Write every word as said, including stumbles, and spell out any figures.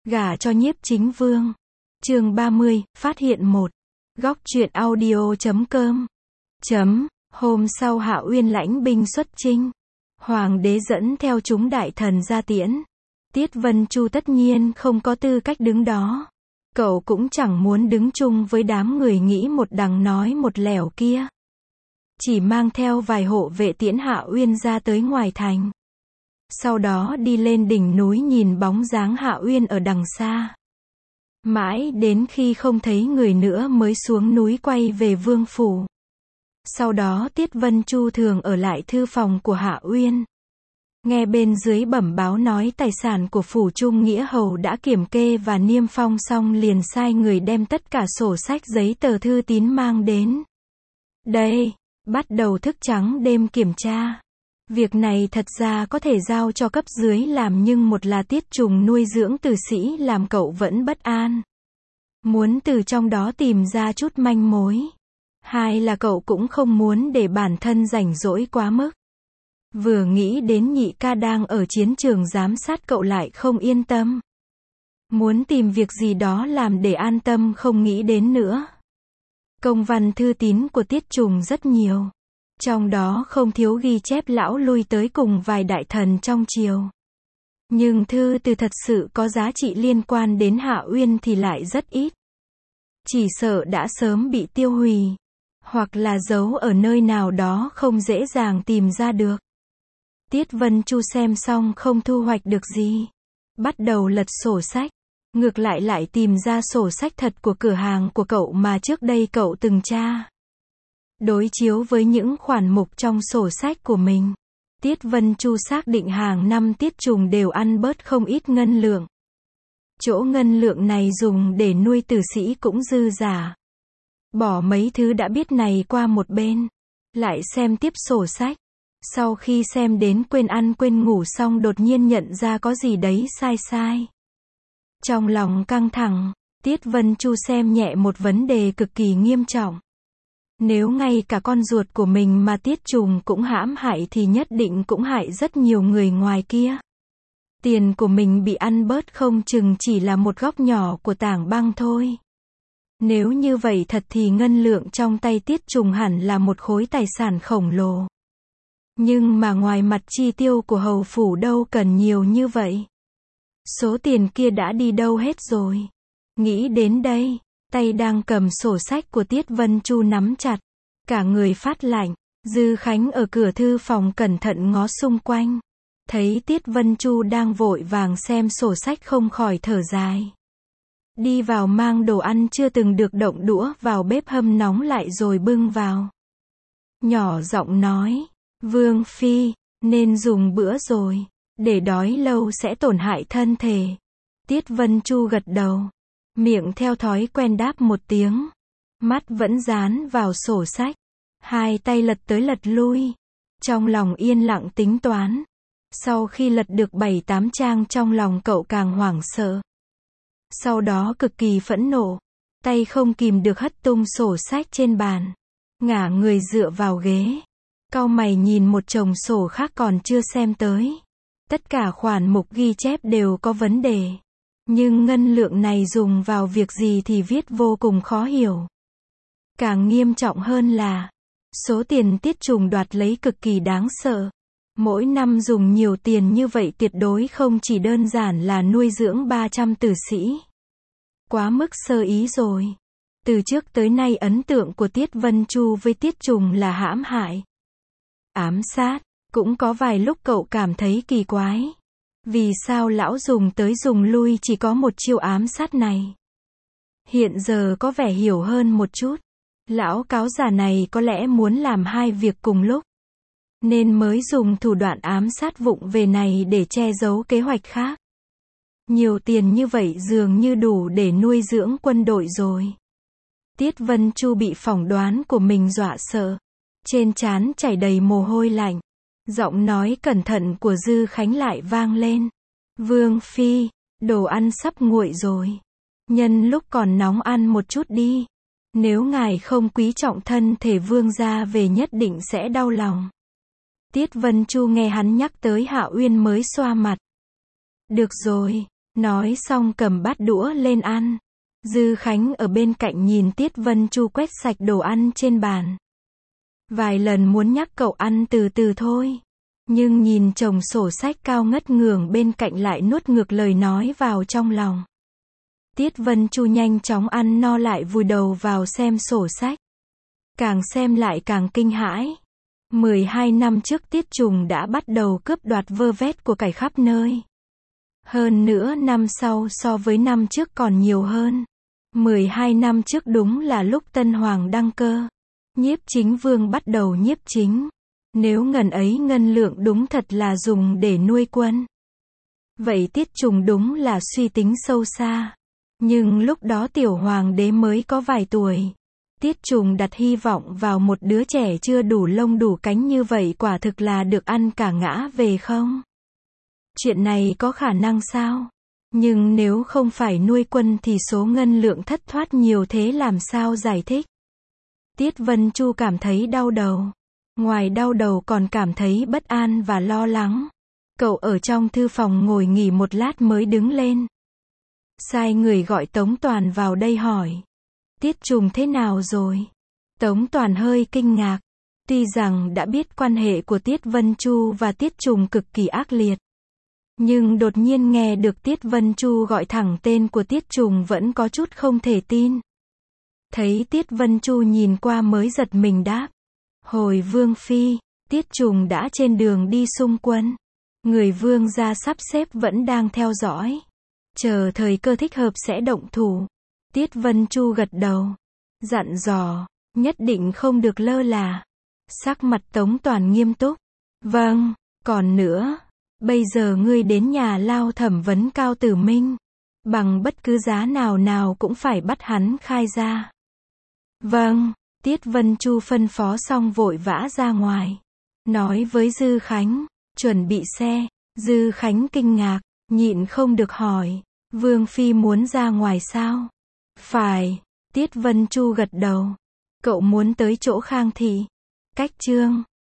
Gả cho Nhiếp Chính Vương. Chương ba mươi, phát hiện một. Góc truyện audio chấm com. Chấm. Hôm sau Hạ Uyên lãnh binh xuất chinh. Hoàng đế dẫn theo chúng đại thần ra tiễn. Tiết Vân Chu tất nhiên không có tư cách đứng đó. Cậu cũng chẳng muốn đứng chung với đám người nghĩ một đằng nói một lẻo kia. Chỉ mang theo vài hộ vệ tiễn Hạ Uyên ra tới ngoài thành. Sau đó đi lên đỉnh núi nhìn bóng dáng Hạ Uyên ở đằng xa. Mãi đến khi không thấy người nữa mới xuống núi quay về vương phủ. Sau đó Tiết Vân Chu thường ở lại thư phòng của Hạ Uyên. Nghe bên dưới bẩm báo nói tài sản của phủ Trung Nghĩa Hầu đã kiểm kê và niêm phong xong liền sai người đem tất cả sổ sách giấy tờ thư tín mang đến. Đây, bắt đầu thức trắng đêm kiểm tra. Việc này thật ra có thể giao cho cấp dưới làm nhưng một là Tiết Trùng nuôi dưỡng tử sĩ làm cậu vẫn bất an. Muốn từ trong đó tìm ra chút manh mối. Hai là cậu cũng không muốn để bản thân rảnh rỗi quá mức. Vừa nghĩ đến nhị ca đang ở chiến trường giám sát cậu lại không yên tâm. Muốn tìm việc gì đó làm để an tâm không nghĩ đến nữa. Công văn thư tín của Tiết Trùng rất nhiều. Trong đó không thiếu ghi chép lão lui tới cùng vài đại thần trong triều. Nhưng thư từ thật sự có giá trị liên quan đến Hạ Uyên thì lại rất ít. Chỉ sợ đã sớm bị tiêu hủy. Hoặc là giấu ở nơi nào đó không dễ dàng tìm ra được. Tiết Vân Chu xem xong không thu hoạch được gì. Bắt đầu lật sổ sách. Ngược lại lại tìm ra sổ sách thật của cửa hàng của cậu mà trước đây cậu từng tra. Đối chiếu với những khoản mục trong sổ sách của mình. Tiết Vân Chu xác định hàng năm Tiết Trùng đều ăn bớt không ít ngân lượng. Chỗ ngân lượng này dùng để nuôi tử sĩ cũng dư giả. Bỏ mấy thứ đã biết này qua một bên. Lại xem tiếp sổ sách. Sau khi xem đến quên ăn quên ngủ xong đột nhiên nhận ra có gì đấy sai sai. Trong lòng căng thẳng, Tiết Vân Chu xem nhẹ một vấn đề cực kỳ nghiêm trọng. Nếu ngay cả con ruột của mình mà Tiết Trùng cũng hãm hại thì nhất định cũng hại rất nhiều người ngoài kia. Tiền của mình bị ăn bớt không chừng chỉ là một góc nhỏ của tảng băng thôi. Nếu như vậy thật thì ngân lượng trong tay Tiết Trùng hẳn là một khối tài sản khổng lồ. Nhưng mà ngoài mặt chi tiêu của hầu phủ đâu cần nhiều như vậy. Số tiền kia đã đi đâu hết rồi. Nghĩ đến đây, tay đang cầm sổ sách của Tiết Vân Chu nắm chặt. Cả người phát lạnh. Dư Khánh ở cửa thư phòng cẩn thận ngó xung quanh. Thấy Tiết Vân Chu đang vội vàng xem sổ sách không khỏi thở dài. Đi vào mang đồ ăn chưa từng được động đũa vào bếp hâm nóng lại rồi bưng vào. Nhỏ giọng nói, Vương Phi, nên dùng bữa rồi, để đói lâu sẽ tổn hại thân thể. Tiết Vân Chu gật đầu, miệng theo thói quen đáp một tiếng, mắt vẫn dán vào sổ sách, hai tay lật tới lật lui, trong lòng yên lặng tính toán. Sau khi lật được bảy tám trang trong lòng cậu càng hoảng sợ. Sau đó cực kỳ phẫn nộ, tay không kìm được hất tung sổ sách trên bàn, ngả người dựa vào ghế. Cau mày nhìn một chồng sổ khác còn chưa xem tới. Tất cả khoản mục ghi chép đều có vấn đề. Nhưng ngân lượng này dùng vào việc gì thì viết vô cùng khó hiểu. Càng nghiêm trọng hơn là, số tiền Tiết Trùng đoạt lấy cực kỳ đáng sợ. Mỗi năm dùng nhiều tiền như vậy tuyệt đối không chỉ đơn giản là nuôi dưỡng ba trăm tử sĩ. Quá mức sơ ý rồi. Từ trước tới nay ấn tượng của Tiết Vân Chu với Tiết Trùng là hãm hại, ám sát. Cũng có vài lúc cậu cảm thấy kỳ quái. Vì sao lão dùng tới dùng lui chỉ có một chiêu ám sát này? Hiện giờ có vẻ hiểu hơn một chút. Lão cáo giả này có lẽ muốn làm hai việc cùng lúc. Nên mới dùng thủ đoạn ám sát vụng về này để che giấu kế hoạch khác. Nhiều tiền như vậy dường như đủ để nuôi dưỡng quân đội rồi. Tiết Vân Chu bị phỏng đoán của mình dọa sợ. Trên trán chảy đầy mồ hôi lạnh. Giọng nói cẩn thận của Dư Khánh lại vang lên. Vương Phi, đồ ăn sắp nguội rồi. Nhân lúc còn nóng ăn một chút đi. Nếu ngài không quý trọng thân thể vương gia về nhất định sẽ đau lòng. Tiết Vân Chu nghe hắn nhắc tới Hạ Uyên mới xoa mặt. Được rồi, Nói xong cầm bát đũa lên ăn. Dư Khánh ở bên cạnh nhìn Tiết Vân Chu quét sạch đồ ăn trên bàn. Vài lần muốn nhắc cậu ăn từ từ thôi. Nhưng nhìn chồng sổ sách cao ngất ngưởng bên cạnh lại nuốt ngược lời nói vào trong lòng. Tiết Vân Chu nhanh chóng ăn no lại vùi đầu vào xem sổ sách. Càng xem lại càng kinh hãi. mười hai năm trước Tiết Trùng đã bắt đầu cướp đoạt vơ vét của cải khắp nơi. Hơn nữa năm sau so với năm trước còn nhiều hơn. mười hai năm trước đúng là lúc Tân Hoàng đăng cơ. Nhiếp Chính Vương bắt đầu nhiếp chính. Nếu ngần ấy ngân lượng đúng thật là dùng để nuôi quân. Vậy Tiết Trùng đúng là suy tính sâu xa. Nhưng lúc đó tiểu hoàng đế mới có vài tuổi. Tiết Trùng đặt hy vọng vào một đứa trẻ chưa đủ lông đủ cánh như vậy quả thực là được ăn cả ngã về không? Chuyện này có khả năng sao? Nhưng nếu không phải nuôi quân thì số ngân lượng thất thoát nhiều thế làm sao giải thích? Tiết Vân Chu cảm thấy đau đầu. Ngoài đau đầu còn cảm thấy bất an và lo lắng. Cậu ở trong thư phòng ngồi nghỉ một lát mới đứng lên. Sai người gọi Tống Toàn vào đây hỏi. Tiết Trùng thế nào rồi? Tống Toàn hơi kinh ngạc. Tuy rằng đã biết quan hệ của Tiết Vân Chu và Tiết Trùng cực kỳ ác liệt. Nhưng đột nhiên nghe được Tiết Vân Chu gọi thẳng tên của Tiết Trùng vẫn có chút không thể tin. Thấy Tiết Vân Chu nhìn qua mới giật mình đáp. Hồi Vương Phi, Tiết Trùng đã trên đường đi xung quân. Người Vương gia sắp xếp vẫn đang theo dõi. Chờ thời cơ thích hợp sẽ động thủ. Tiết Vân Chu gật đầu. Dặn dò, nhất định không được lơ là. Sắc mặt Tống Toàn nghiêm túc. Vâng, còn nữa. Bây giờ ngươi đến nhà lao thẩm vấn Cao Tử Minh. Bằng bất cứ giá nào nào cũng phải bắt hắn khai ra. Vâng, Tiết Vân Chu phân phó xong vội vã ra ngoài. Nói với Dư Khánh, chuẩn bị xe. Dư Khánh kinh ngạc, nhịn không được hỏi. Vương Phi muốn ra ngoài sao? Phải, Tiết Vân Chu gật đầu. Cậu muốn tới chỗ Khang Thị. Cách Trương,